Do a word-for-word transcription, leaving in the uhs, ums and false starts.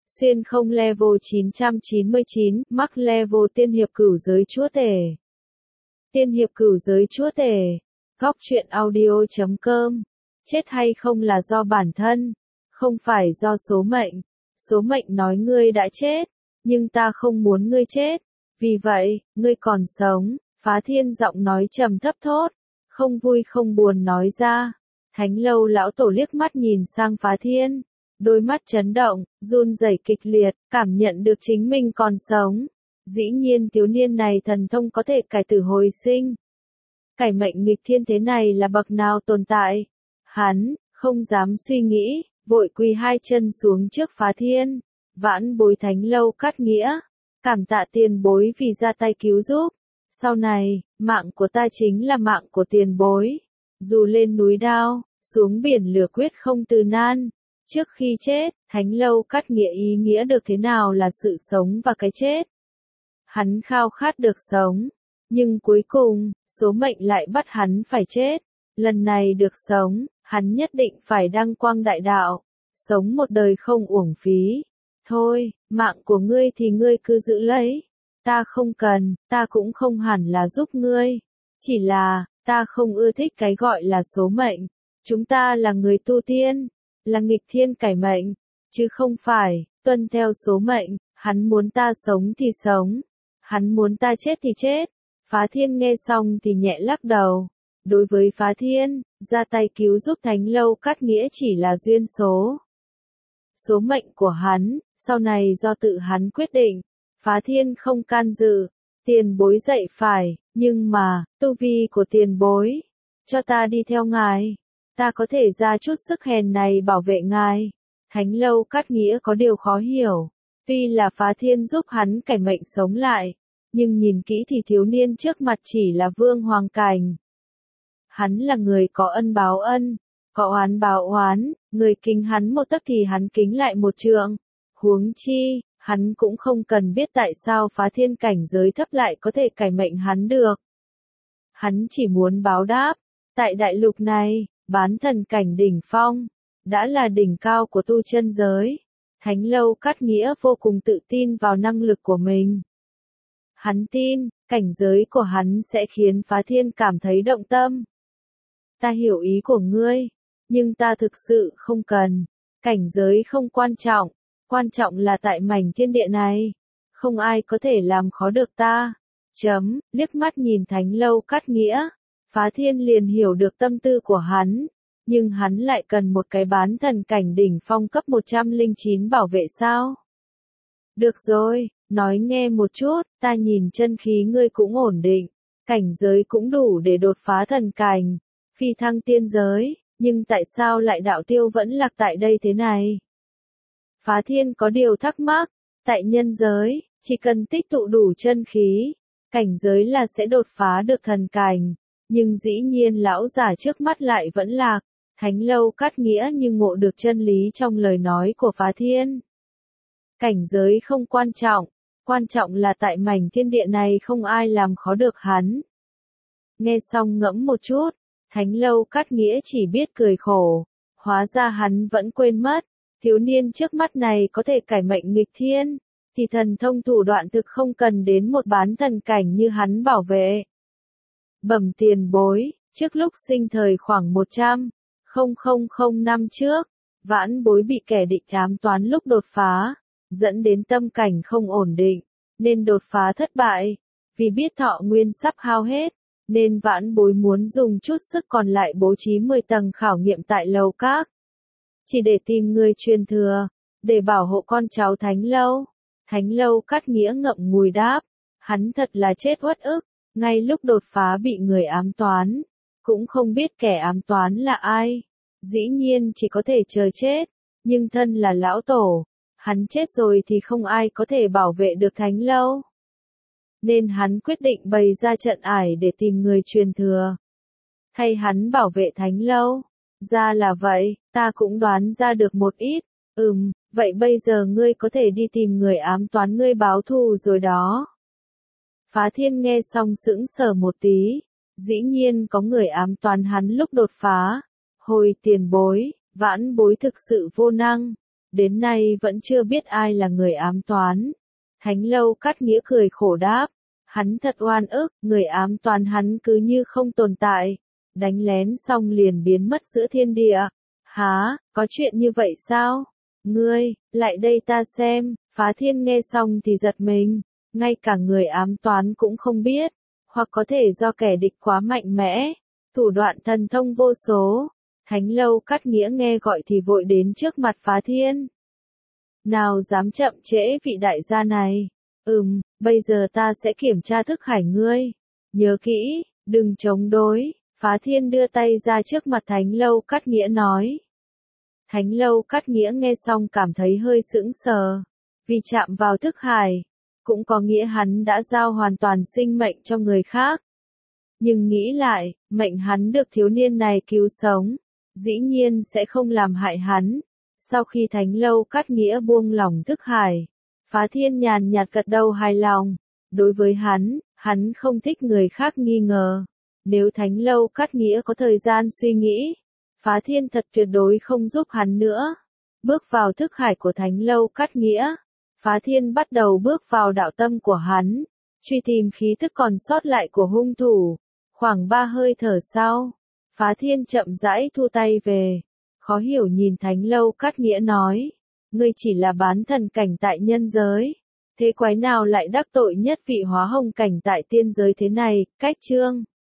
Xuyên không level chín trăm chín mươi chín, mắc level tiên hiệp cửu giới chúa tể. Tiên hiệp cửu giới chúa tể. Góc truyện audio chấm com. Chết hay không là do bản thân, không phải do số mệnh. Số mệnh nói ngươi đã chết, nhưng ta không muốn ngươi chết. Vì vậy, ngươi còn sống. Phá Thiên giọng nói trầm thấp thốt, không vui không buồn nói ra. Thánh lâu lão tổ liếc mắt nhìn sang Phá Thiên, đôi mắt chấn động, run rẩy kịch liệt, cảm nhận được chính mình còn sống. Dĩ nhiên thiếu niên này thần thông có thể cải tử hồi sinh. Cải mệnh nghịch thiên thế này là bậc nào tồn tại? Hắn không dám suy nghĩ, vội quỳ hai chân xuống trước Phá Thiên. Vãn bối Thánh lâu Cát Nghĩa, cảm tạ tiền bối vì ra tay cứu giúp. Sau này, mạng của ta chính là mạng của tiền bối. Dù lên núi đao, xuống biển lửa quyết không từ nan. Trước khi chết, Thánh lâu Cát Nghĩa ý nghĩa được thế nào là sự sống và cái chết. Hắn khao khát được sống, nhưng cuối cùng, số mệnh lại bắt hắn phải chết. Lần này được sống, hắn nhất định phải đăng quang đại đạo, sống một đời không uổng phí. Thôi, mạng của ngươi thì ngươi cứ giữ lấy. Ta không cần, ta cũng không hẳn là giúp ngươi. Chỉ là, ta không ưa thích cái gọi là số mệnh. Chúng ta là người tu tiên, là nghịch thiên cải mệnh, chứ không phải tuân theo số mệnh. Hắn muốn ta sống thì sống, hắn muốn ta chết thì chết. Phá Thiên nghe xong thì nhẹ lắc đầu. Đối với Phá Thiên, ra tay cứu giúp Thánh lâu Cát Nghĩa chỉ là duyên số. Số mệnh của hắn, sau này do tự hắn quyết định. Phá Thiên không can dự. Tiền bối dạy phải, nhưng mà, tu vi của tiền bối, cho ta đi theo ngài. Ta có thể ra chút sức hèn này bảo vệ ngài. Thánh lâu Cát Nghĩa có điều khó hiểu. Tuy là Phá Thiên giúp hắn cải mệnh sống lại, nhưng nhìn kỹ thì thiếu niên trước mặt chỉ là Vương Hoàng Cảnh. Hắn là người có ân báo ân, có oán báo oán, người kính hắn một tấc thì hắn kính lại một trượng. Huống chi, hắn cũng không cần biết tại sao Phá Thiên cảnh giới thấp lại có thể cải mệnh hắn được. Hắn chỉ muốn báo đáp, tại đại lục này, bán thần cảnh đỉnh phong, đã là đỉnh cao của tu chân giới. Thánh lâu Cát Nghĩa vô cùng tự tin vào năng lực của mình. Hắn tin, cảnh giới của hắn sẽ khiến Phá Thiên cảm thấy động tâm. Ta hiểu ý của ngươi, nhưng ta thực sự không cần. Cảnh giới không quan trọng, quan trọng là tại mảnh thiên địa này. Không ai có thể làm khó được ta. Chấm, liếc mắt nhìn Thánh lâu Cát Nghĩa, Phá Thiên liền hiểu được tâm tư của hắn. Nhưng hắn lại cần một cái bán thần cảnh đỉnh phong cấp một trăm lẻ chín bảo vệ sao? Được rồi, nói nghe một chút, ta nhìn chân khí ngươi cũng ổn định, cảnh giới cũng đủ để đột phá thần cảnh, phi thăng tiên giới, nhưng tại sao lại đạo tiêu vẫn lạc tại đây thế này? Phá Thiên có điều thắc mắc, tại nhân giới, chỉ cần tích tụ đủ chân khí, cảnh giới là sẽ đột phá được thần cảnh, nhưng dĩ nhiên lão giả trước mắt lại vẫn lạc. Thánh lâu Cát Nghĩa như ngộ được chân lý trong lời nói của Phá Thiên. Cảnh giới không quan trọng, quan trọng là tại mảnh thiên địa này không ai làm khó được hắn. Nghe xong ngẫm một chút, Thánh lâu Cát Nghĩa chỉ biết cười khổ, hóa ra hắn vẫn quên mất, thiếu niên trước mắt này có thể cải mệnh nghịch thiên, thì thần thông thủ đoạn thực không cần đến một bán thần cảnh như hắn bảo vệ. Bẩm tiền bối, trước lúc sinh thời khoảng một trăm nghìn năm trước, vãn bối bị kẻ địch ám toán lúc đột phá, dẫn đến tâm cảnh không ổn định, nên đột phá thất bại. Vì biết thọ nguyên sắp hao hết, nên vãn bối muốn dùng chút sức còn lại bố trí mười tầng khảo nghiệm tại lầu các. Chỉ để tìm người truyền thừa, để bảo hộ con cháu Thánh lâu. Thánh lâu Cát Nghĩa ngậm ngùi đáp, hắn thật là chết uất ức, ngay lúc đột phá bị người ám toán. Cũng không biết kẻ ám toán là ai. Dĩ nhiên chỉ có thể chờ chết, nhưng thân là lão tổ, hắn chết rồi thì không ai có thể bảo vệ được Thánh lâu. Nên hắn quyết định bày ra trận ải để tìm người truyền thừa, thay hắn bảo vệ Thánh lâu. Ra là vậy, ta cũng đoán ra được một ít. Ừm, vậy bây giờ ngươi có thể đi tìm người ám toán ngươi báo thù rồi đó. Phá Thiên nghe xong sững sờ một tí. Dĩ nhiên có người ám toán hắn lúc đột phá. Hồi tiền bối, vãn bối thực sự vô năng, đến nay vẫn chưa biết ai là người ám toán. Thánh Lâu Cát Nghĩa cười khổ đáp, hắn thật oan ức, người ám toán hắn cứ như không tồn tại, đánh lén xong liền biến mất giữa thiên địa. Hả, có chuyện như vậy sao? Ngươi, lại đây ta xem. Phá Thiên nghe xong thì giật mình, ngay cả người ám toán cũng không biết, hoặc có thể do kẻ địch quá mạnh mẽ, thủ đoạn thần thông vô số. Thánh Lâu Cát Nghĩa nghe gọi thì vội đến trước mặt Phá Thiên. Nào dám chậm trễ vị đại gia này. Ừm, bây giờ ta sẽ kiểm tra thức hải ngươi. Nhớ kỹ, đừng chống đối. Phá Thiên đưa tay ra trước mặt Thánh Lâu Cát Nghĩa nói. Thánh Lâu Cát Nghĩa nghe xong cảm thấy hơi sững sờ, vì chạm vào thức hải, cũng có nghĩa hắn đã giao hoàn toàn sinh mệnh cho người khác. Nhưng nghĩ lại, mệnh hắn được thiếu niên này cứu sống, dĩ nhiên sẽ không làm hại hắn. Sau khi Thánh Lâu Cát Nghĩa buông lỏng thức hải, Phá Thiên nhàn nhạt gật đầu hài lòng. Đối với hắn, hắn không thích người khác nghi ngờ. Nếu Thánh Lâu Cát Nghĩa có thời gian suy nghĩ, Phá Thiên thật tuyệt đối không giúp hắn nữa. Bước vào thức hải của Thánh Lâu Cát Nghĩa, Phá Thiên bắt đầu bước vào đạo tâm của hắn, truy tìm khí tức còn sót lại của hung thủ. Khoảng ba hơi thở sau, Phá Thiên chậm rãi thu tay về, khó hiểu nhìn Thánh Lâu Cát Nghĩa nói, ngươi chỉ là bán thần cảnh tại nhân giới, thế quái nào lại đắc tội nhất vị hóa hồng cảnh tại tiên giới thế này? Cách chương